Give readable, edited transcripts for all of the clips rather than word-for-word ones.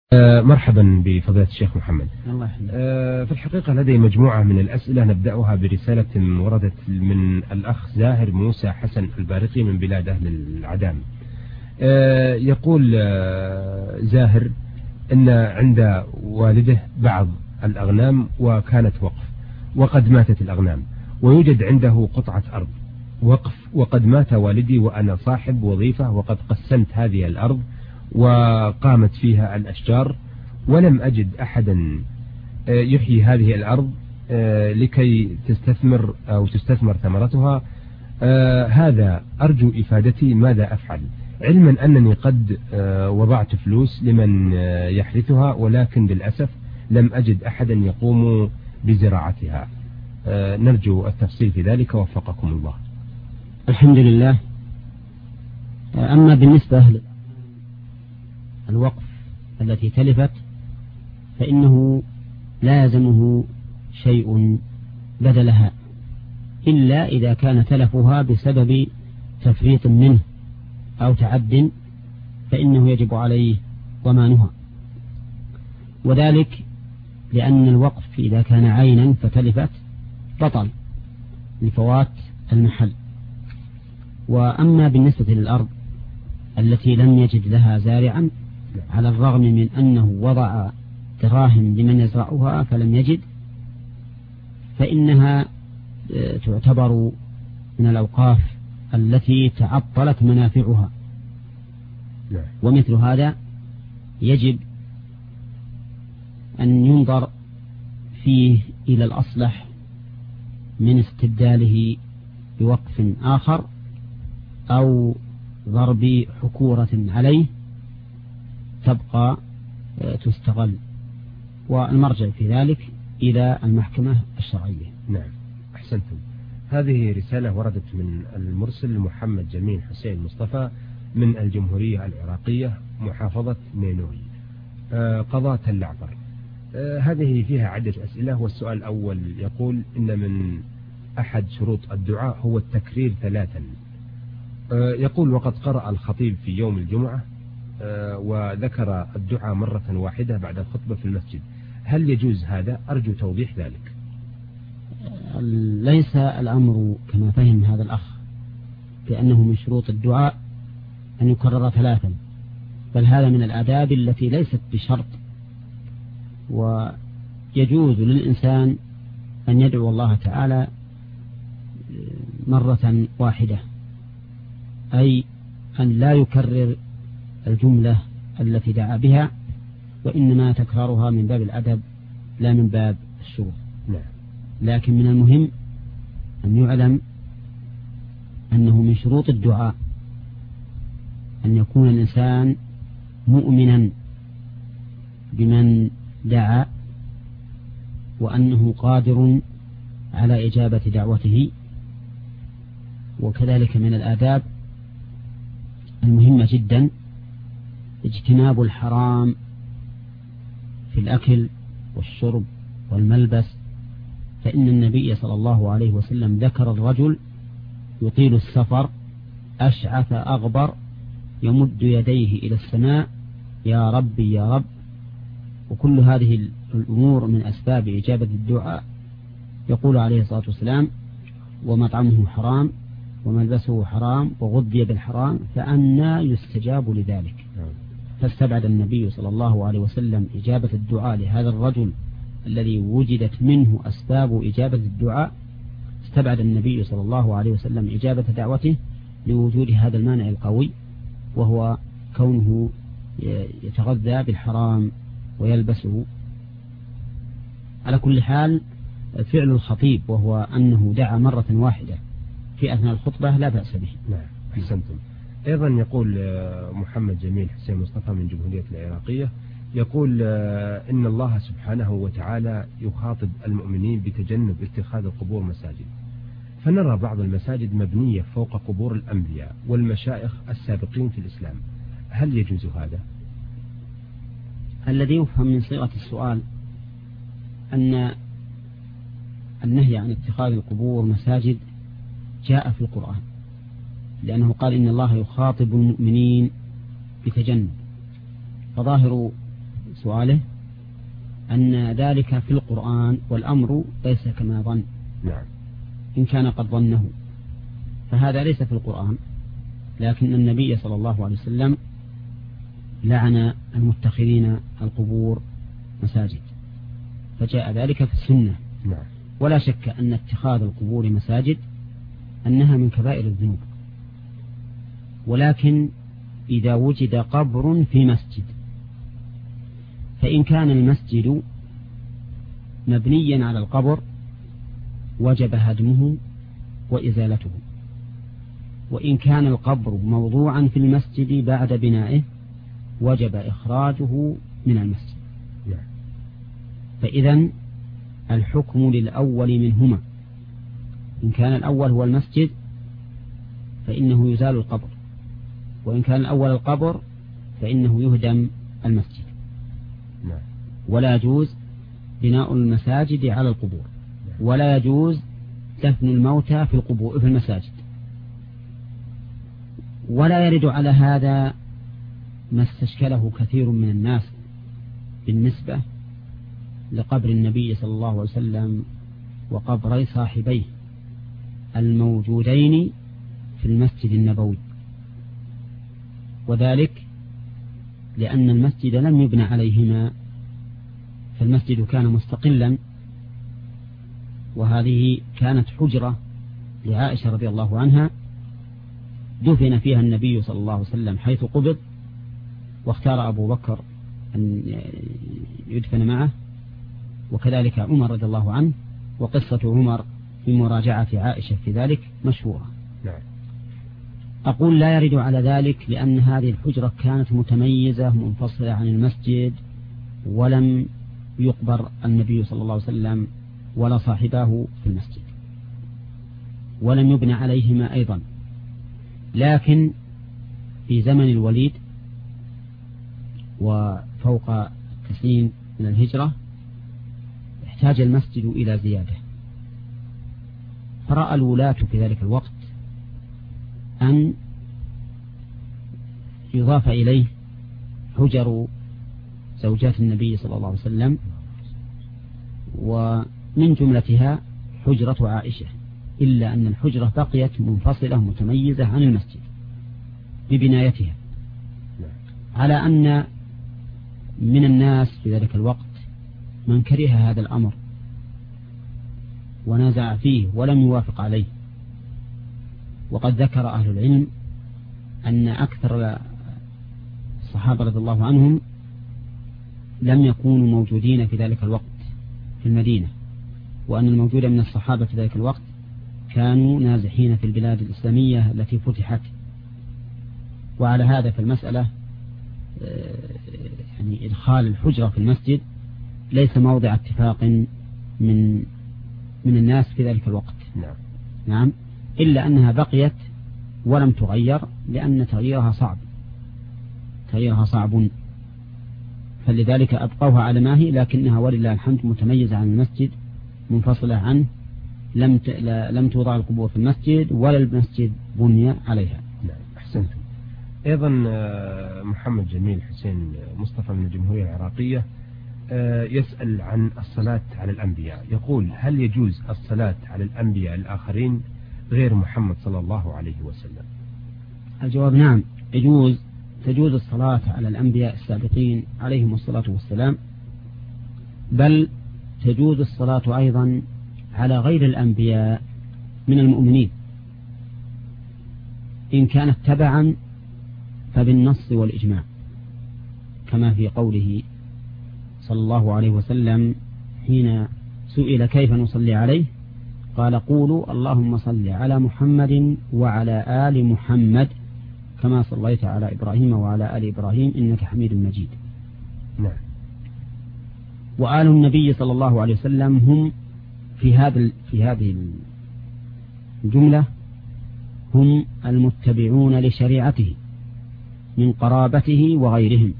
مرحبا بفضيلة الشيخ محمد. الله يحفظك. في الحقيقة لدي مجموعة من الأسئلة نبدأها برسالة وردت من الأخ زاهر موسى حسن البارقي من بلاد أهل العدام. يقول زاهر أن عند والده بعض الأغنام وكانت وقف، وقد ماتت الأغنام، ويوجد عنده قطعة أرض وقف، وقد مات والدي وأنا صاحب وظيفة، وقد قسمت هذه الأرض وقامت فيها الأشجار، ولم أجد أحدا يحيي هذه الأرض لكي تستثمر أو تستثمر ثمرتها. هذا أرجو إفادتي ماذا أفعل، علما أنني قد وضعت فلوس لمن يحرثها، ولكن للأسف لم أجد أحدا يقوم بزراعتها. نرجو التفصيل في ذلك وفقكم الله. الحمد لله. أما بالنسبة الوقف التي تلفت فإنه لازمه شيء بدلها، إلا إذا كان تلفها بسبب تفريط منه أو تعد، فإنه يجب عليه ضمانها، وذلك لأن الوقف إذا كان عينا فتلفت بطل لفوات المحل. وأما بالنسبة للأرض التي لم يجد لها زارعا، على الرغم من أنه وضع دراهم لمن يزرعها فلم يجد، فإنها تعتبر من الأوقاف التي تعطلت منافعها، ومثل هذا يجب أن ينظر فيه إلى الأصلح من استبداله بوقف آخر أو ضرب حكورة عليه تبقى تستغل، والمرجع في ذلك إلى المحكمة الشرعية. نعم، أحسنتم. هذه رسالة وردت من المرسل محمد جميل حسين مصطفى من الجمهورية العراقية محافظة نينوي قضاة اللعبر. هذه فيها عدة أسئلة، والسؤال الأول يقول إن من أحد شروط الدعاء هو التكرير 3. يقول وقد قرأ الخطيب في يوم الجمعة وذكر الدعاء مرة واحدة بعد الخطبة في المسجد، هل يجوز هذا؟ أرجو توضيح ذلك. ليس الأمر كما فهم هذا الأخ بأنه من شروط الدعاء أن يكرر 3، بل هذا من الآداب التي ليست بشرط، ويجوز للإنسان أن يدعو الله تعالى مرة واحدة، أي أن لا يكرر الجملة التي دعا بها، وإنما تكرارها من باب الأدب لا من باب الشروط. لكن من المهم أن يعلم أنه من شروط الدعاء أن يكون الإنسان مؤمنا بمن دعا، وأنه قادر على إجابة دعوته. وكذلك من الآداب المهمة جدا اجتناب الحرام في الأكل والشرب والملبس، فإن النبي صلى الله عليه وسلم ذكر الرجل يطيل السفر أشعث أغبر يمد يديه إلى السماء يا ربي يا رب. وكل هذه الأمور من أسباب إجابة الدعاء. يقول عليه الصلاة والسلام ومطعمه حرام وملبسه حرام وغذي بالحرام فأنى يستجاب لذلك. فاستبعد النبي صلى الله عليه وسلم إجابة الدعاء لهذا الرجل الذي وجدت منه أسباب إجابة الدعاء. استبعد النبي صلى الله عليه وسلم إجابة دعوته لوجود هذا المانع القوي، وهو كونه يتغذى بالحرام ويلبسه. على كل حال فعل الخطيب وهو أنه دعا مرة واحدة في أثناء الخطبة لا بأس به. نعم، أحسنتم. أيضا يقول محمد جميل حسين مصطفى من جمهورية العراقية، يقول إن الله سبحانه وتعالى يخاطب المؤمنين بتجنب اتخاذ القبور مساجد، فنرى بعض المساجد مبنية فوق قبور الأنبياء والمشايخ السابقين في الإسلام، هل يجوز هذا؟ الذي يفهم من صيغة السؤال أن النهي عن اتخاذ القبور مساجد جاء في القرآن، لأنه قال إن الله يخاطب المؤمنين بتجنب، فظاهر سؤاله أن ذلك في القرآن والأمر ليس كما ظن. نعم. إن كان قد ظنه فهذا ليس في القرآن، لكن النبي صلى الله عليه وسلم لعن المتخذين القبور مساجد، فجاء ذلك في السنة. نعم. ولا شك أن اتخاذ القبور مساجد أنها من كبائر الذنوب، ولكن إذا وجد قبر في مسجد، فإن كان المسجد مبنيا على القبر وجب هدمه وإزالته، وإن كان القبر موضوعا في المسجد بعد بنائه وجب إخراجه من المسجد. فإذا الحكم للأول منهما، إن كان الأول هو المسجد فإنه يزال القبر، وإن كان الأول القبر فإنه يهدم المسجد. ولا يجوز بناء المساجد على القبور، ولا يجوز دفن الموتى في القبور في المساجد. ولا يرد على هذا ما استشكله كثير من الناس بالنسبة لقبر النبي صلى الله عليه وسلم وقبري صاحبيه الموجودين في المسجد النبوي، وذلك لأن المسجد لم يبنى عليهما، فالمسجد كان مستقلا، وهذه كانت حجرة لعائشة رضي الله عنها دفن فيها النبي صلى الله عليه وسلم حيث قبض، واختار أبو بكر أن يدفن معه، وكذلك عمر رضي الله عنه، وقصة عمر في مراجعة عائشة في ذلك مشهورة. أقول لا يرد على ذلك لأن هذه الحجرة كانت متميزة منفصلة عن المسجد، ولم يقبر النبي صلى الله عليه وسلم ولا صاحبه في المسجد، ولم يبنى عليهما أيضا. لكن في زمن الوليد وفوق 90 من الهجرة احتاج المسجد إلى زيادة، فرأى الولاة في ذلك الوقت أن يضاف إليه حجر زوجات النبي صلى الله عليه وسلم، ومن جملتها حجرة عائشة، إلا أن الحجرة بقيت منفصلة متميزة عن المسجد ببنايتها، على أن من الناس في ذلك الوقت من كره هذا الأمر ونازع فيه ولم يوافق عليه. وقد ذكر أهل العلم أن أكثر الصحابة رضي الله عنهم لم يكونوا موجودين في ذلك الوقت في المدينة، وأن الموجود من الصحابة في ذلك الوقت كانوا نازحين في البلاد الإسلامية التي فتحت. وعلى هذا في المسألة يعني إدخال الحجرة في المسجد ليس موضع اتفاق من الناس في ذلك الوقت. نعم، إلا أنها بقيت ولم تغير، لأن تغييرها صعب، فلذلك أبقوها على ما هي، لكنها ولله الحمد متميزة عن المسجد، منفصلة عنه، لم توضع القبور في المسجد ولا المسجد بني عليها. أحسنتم. أيضا محمد جميل حسين مصطفى من الجمهورية العراقية يسأل عن الصلاة على الأنبياء، يقول: هل يجوز الصلاة على الأنبياء الآخرين غير محمد صلى الله عليه وسلم؟ الجواب نعم، تجوز الصلاة على الأنبياء السابقين عليهم الصلاة والسلام، بل تجوز الصلاة أيضا على غير الأنبياء من المؤمنين، إن كانت تبعا فبالنص والإجماع، كما في قوله صلى الله عليه وسلم حين سئل كيف نصلي عليه قال: قولوا اللهم صل على محمد وعلى آل محمد كما صليت على إبراهيم وعلى آل إبراهيم إنك حميد مجيد. نعم. وآل النبي صلى الله عليه وسلم هم في هذه الجملة هم المتبعون لشريعته من قرابته وغيرهم،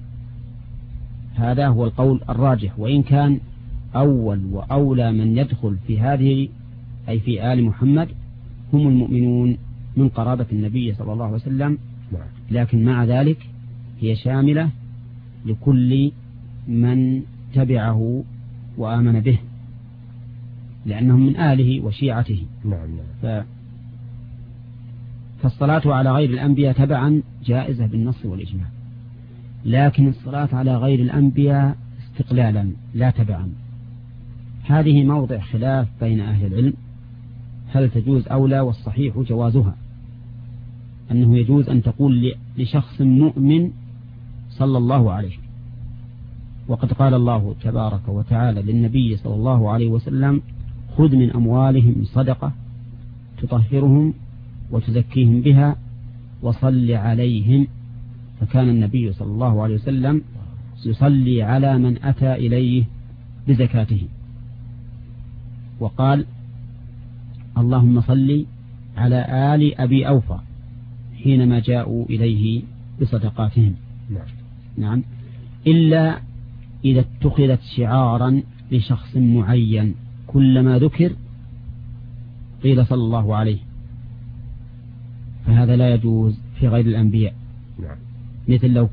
هذا هو القول الراجح. وإن كان أول وأولى من يدخل في هذه أي في آل محمد هم المؤمنون من قرابة النبي صلى الله عليه وسلم، لكن مع ذلك هي شاملة لكل من تبعه وآمن به، لأنهم من آله وشيعته. نعم. فالصلاة على غير الأنبياء تبعا جائزة بالنص والإجماع، لكن الصلاة على غير الأنبياء استقلالا لا تبعا، هذه موضع خلاف بين أهل العلم، هل تجوز أو لا، والصحيح جوازها، أنه يجوز أن تقول لشخص مؤمن صلى الله عليه، وقد قال الله تبارك وتعالى للنبي صلى الله عليه وسلم: خذ من أموالهم صدقة تطهرهم وتزكيهم بها وصل عليهم. فكان النبي صلى الله عليه وسلم يصلي على من أتى إليه بزكاته، وقال: اللهم صل على آل أبي أوفى حينما جاءوا إليه بصدقاتهم. نعم، إلا إذا اتخذت شعارا لشخص معين، كلما ذكر قيل صلى الله عليه، فهذا لا يجوز في غير الأنبياء. مثل لو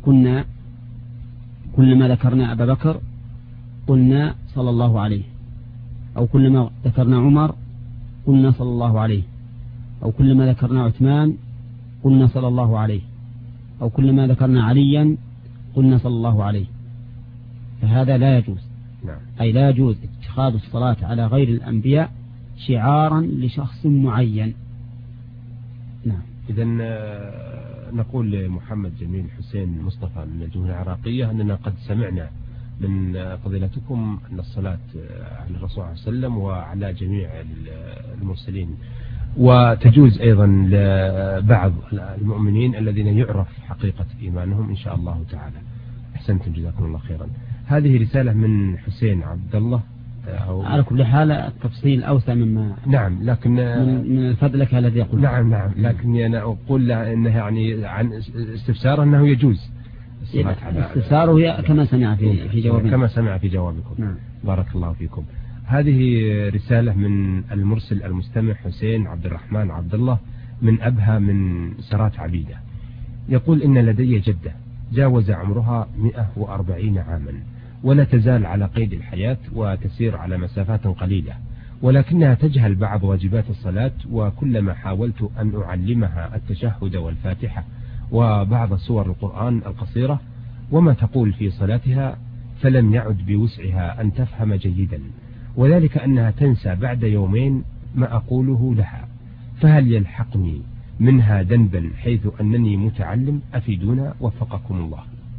كلما ذكرنا أبا بكر قلنا صلى الله عليه، أو كلما ذكرنا عمر قلنا صلى الله عليه، أو كلما ذكرنا عثمان قلنا صلى الله عليه، أو كلما ذكرنا عليا قلنا صلى الله عليه، فهذا لا يجوز. أي لا يجوز اتخاذ الصلاة على غير الأنبياء شعارا لشخص معين. نعم. إذن نقول لمحمد جميل حسين مصطفى من الجمهورية العراقية أننا قد سمعنا من فضيلتكم أن الصلاة على الرسول صلى الله عليه وسلم وعلى جميع المرسلين، وتجوز أيضا لبعض المؤمنين الذين يعرف حقيقة إيمانهم إن شاء الله تعالى. أحسنتم، جزاكم الله خيرا. هذه رسالة من حسين عبد الله. على كل حال التفصيل أوسع مما نعم، لكن من فضلك الذي يقول. نعم، لكني أنا أقول أنه يعني عن استفسار أنه يجوز استفساره كما سمع في جوابنا، كما سمع في جوابكم. نعم. بارك الله فيكم. هذه رسالة من المرسل المستمع حسين عبد الرحمن عبد الله من أبها من سرات عبيدة، يقول: إن لدي جدة جاوز عمرها 140 عاما، ولا تزال على قيد الحياة وتسير على مسافات قليلة، ولكنها تجهل بعض واجبات الصلاة، وكلما حاولت أن أعلمها التشهد والفاتحة وبعض سور القرآن القصيرة وما تقول في صلاتها، فلم يعد بوسعها أن تفهم جيدا، وذلك أنها تنسى بعد يومين ما أقوله لها، فهل يلحقني منها ذنبا حيث أنني متعلم؟ أفيدونا وفقكم الله.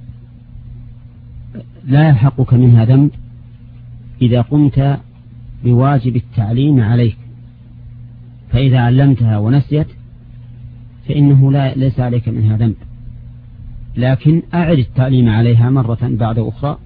لا يلحقك منها ذنب إذا قمت بواجب التعليم عليك، فإذا علمتها ونسيت فإنه ليس عليك منها ذنب، لكن أعد التعليم عليها مرة بعد أخرى،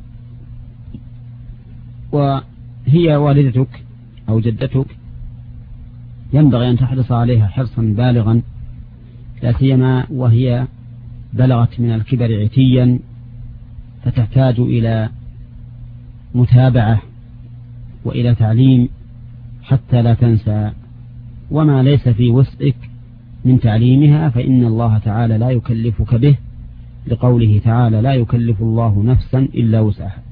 وهي والدتك أو جدتك ينبغي أن تحرص عليها حرصا بالغا، لا سيما وهي بلغت من الكبر عتيا، فتحتاج إلى متابعة وإلى تعليم حتى لا تنسى، وما ليس في وسعك من تعليمها فإن الله تعالى لا يكلفك به، لقوله تعالى: لا يكلف الله نفسا إلا وسعها.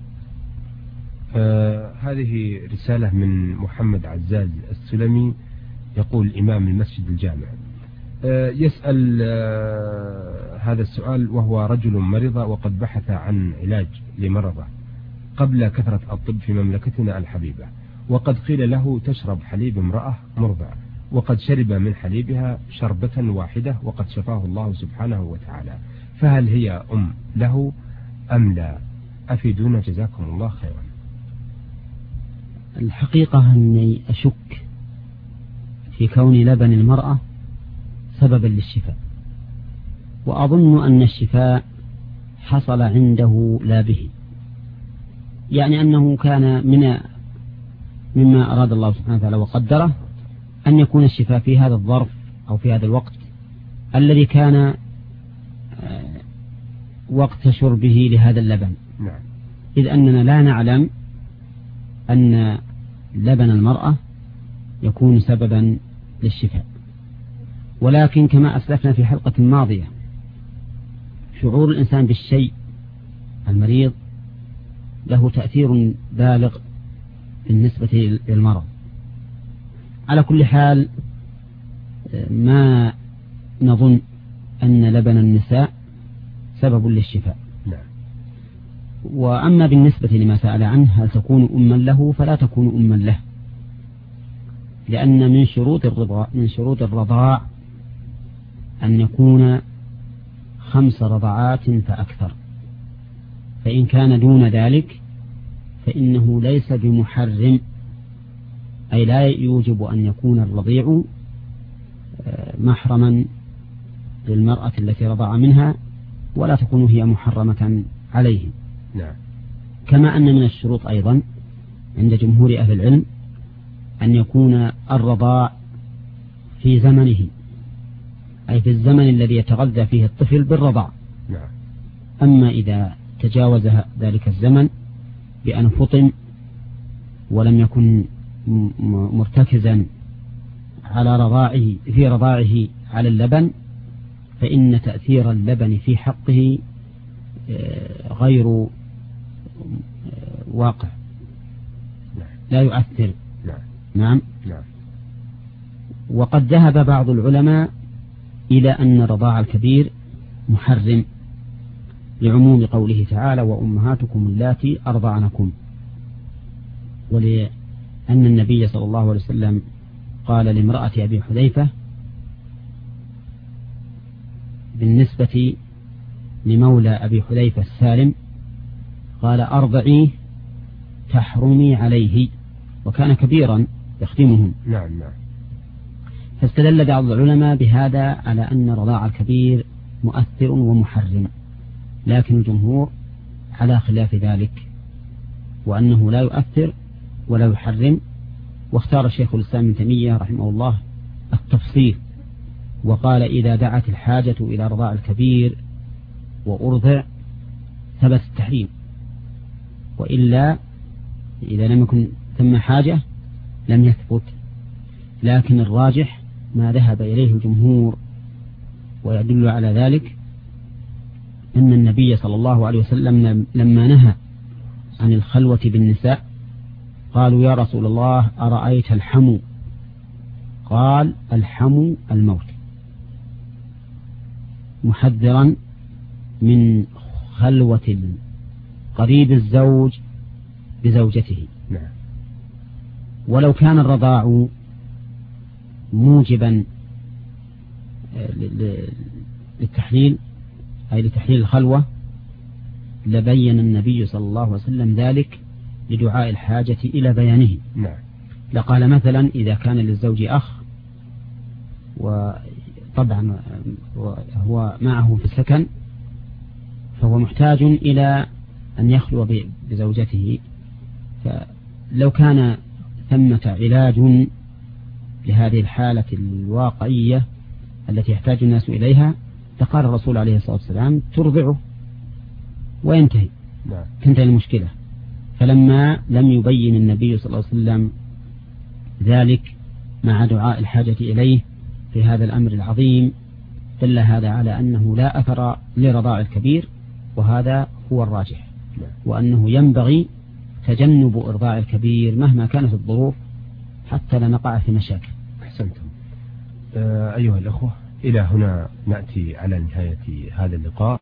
هذه رسالة من محمد عزاز السلمي، يقول: إمام المسجد الجامع، يسأل هذا السؤال وهو رجل مريض وقد بحث عن علاج لمرضه قبل كثرة الطب في مملكتنا الحبيبة، وقد قيل له تشرب حليب امرأة مرضع، وقد شرب من حليبها شربة واحدة وقد شفاه الله سبحانه وتعالى، فهل هي أم له أم لا؟ أفيدونا جزاكم الله خيرا. الحقيقة أني أشك في كون لبن المرأة سببا للشفاء، وأظن أن الشفاء حصل عنده لا به، يعني أنه كان مما أراد الله سبحانه وتعالى وقدره أن يكون الشفاء في هذا الظرف أو في هذا الوقت الذي كان وقت شربه لهذا اللبن. نعم. إذ أننا لا نعلم أن لبن المرأة يكون سببا للشفاء، ولكن كما أسلفنا في حلقة ماضية، شعور الإنسان بالشيء المريض له تأثير بالغ بالنسبة للمرض. على كل حال ما نظن أن لبن النساء سبب للشفاء. وأما بالنسبة لما سأل عنه هل تكون أما له، فلا تكون أما له، لأن من شروط الرضاع أن يكون 5 رضعات فأكثر، فإن كان دون ذلك فإنه ليس بمحرم، أي لا يوجب أن يكون الرضيع محرما للمرأة التي رضع منها، ولا تكون هي محرمة عليه. نعم. كما أن من الشروط أيضا عند جمهور أهل العلم أن يكون الرضاع في زمنه، أي في الزمن الذي يتغذى فيه الطفل بالرضاع. نعم. أما إذا تجاوز ذلك الزمن بأن فطم ولم يكن مرتكزا على رضاعه على اللبن، فإن تأثير اللبن في حقه غير واقع، لا يؤثر. نعم. وقد ذهب بعض العلماء إلى أن رضاع الكبير محرم لعموم قوله تعالى وأمهاتكم اللاتي أرضعنكم، ولأن النبي صلى الله عليه وسلم قال لامرأة أبي حذيفة بالنسبة لمولى أبي حذيفة السالم، قال أرضعيه تحرمي عليه، وكان كبيرا يخدمهم. نعم. فاستدل بعض العلماء بهذا على أن رضاع الكبير مؤثر ومحرم، لكن الجمهور على خلاف ذلك، وأنه لا يؤثر ولا يحرم. واختار الشيخ الإسلام ابن تيمية رحمه الله التفصيل، وقال إذا دعت الحاجة إلى رضاع الكبير وأرضع ثبت التحريم، وإلا إذا لم يكن ثم حاجة لم يثبت. لكن الراجح ما ذهب إليه الجمهور، ويدل على ذلك أن النبي صلى الله عليه وسلم لما نهى عن الخلوة بالنساء قالوا يا رسول الله أرأيت الحمو؟ قال الحمو الموت، محذرا من خلوة قريب الزوج بزوجته. ولو كان الرضاع موجبا للتحليل، أي لتحليل الخلوة، لبين النبي صلى الله عليه وسلم ذلك لدعاء الحاجة إلى بيانه. لقال مثلا إذا كان للزوج أخ وطبعا هو معه في السكن فهو محتاج إلى أن يخلو بزوجته، فلو كان ثمة علاج لهذه الحالة الواقعية التي يحتاج الناس إليها فقال الرسول عليه الصلاة والسلام ترضعه وينتهي، تنتهي المشكلة. فلما لم يبين النبي صلى الله عليه وسلم ذلك مع دعاء الحاجة إليه في هذا الأمر العظيم، دل هذا على أنه لا أثر لرضاع الكبير، وهذا هو الراجح، وأنه ينبغي تجنب إرضاع الكبير مهما كانت الظروف حتى لا نقع في مشاكل. أحسنتم. أيها الأخوة، إلى هنا نأتي على نهاية هذا اللقاء.